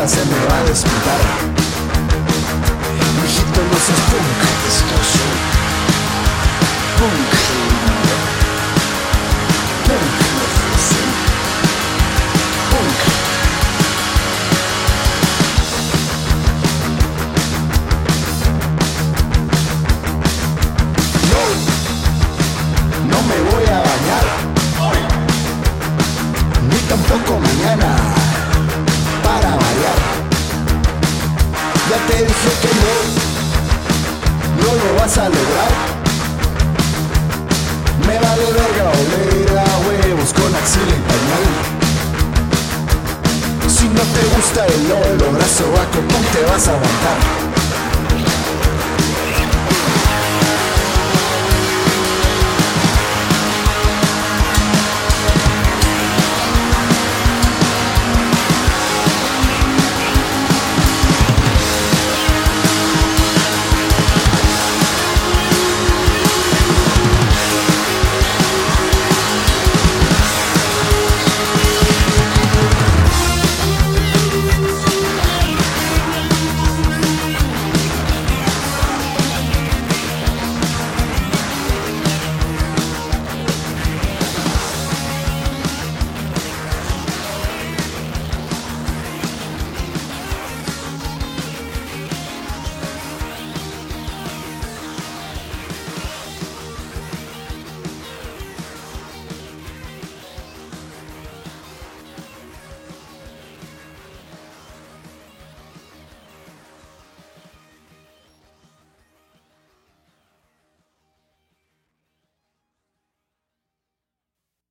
nada se me va a despertar. Mijito, no seas punk, esto soy punk. Punk, punk. No me voy a bañar hoy, ni tampoco mañana, para variar. Ya te dije que no lo vas a lograr. Me vale verga oler a huevos con axila y pañal. Si no te gusta el olor a sobaco, ¿cómo te vas a aguantar?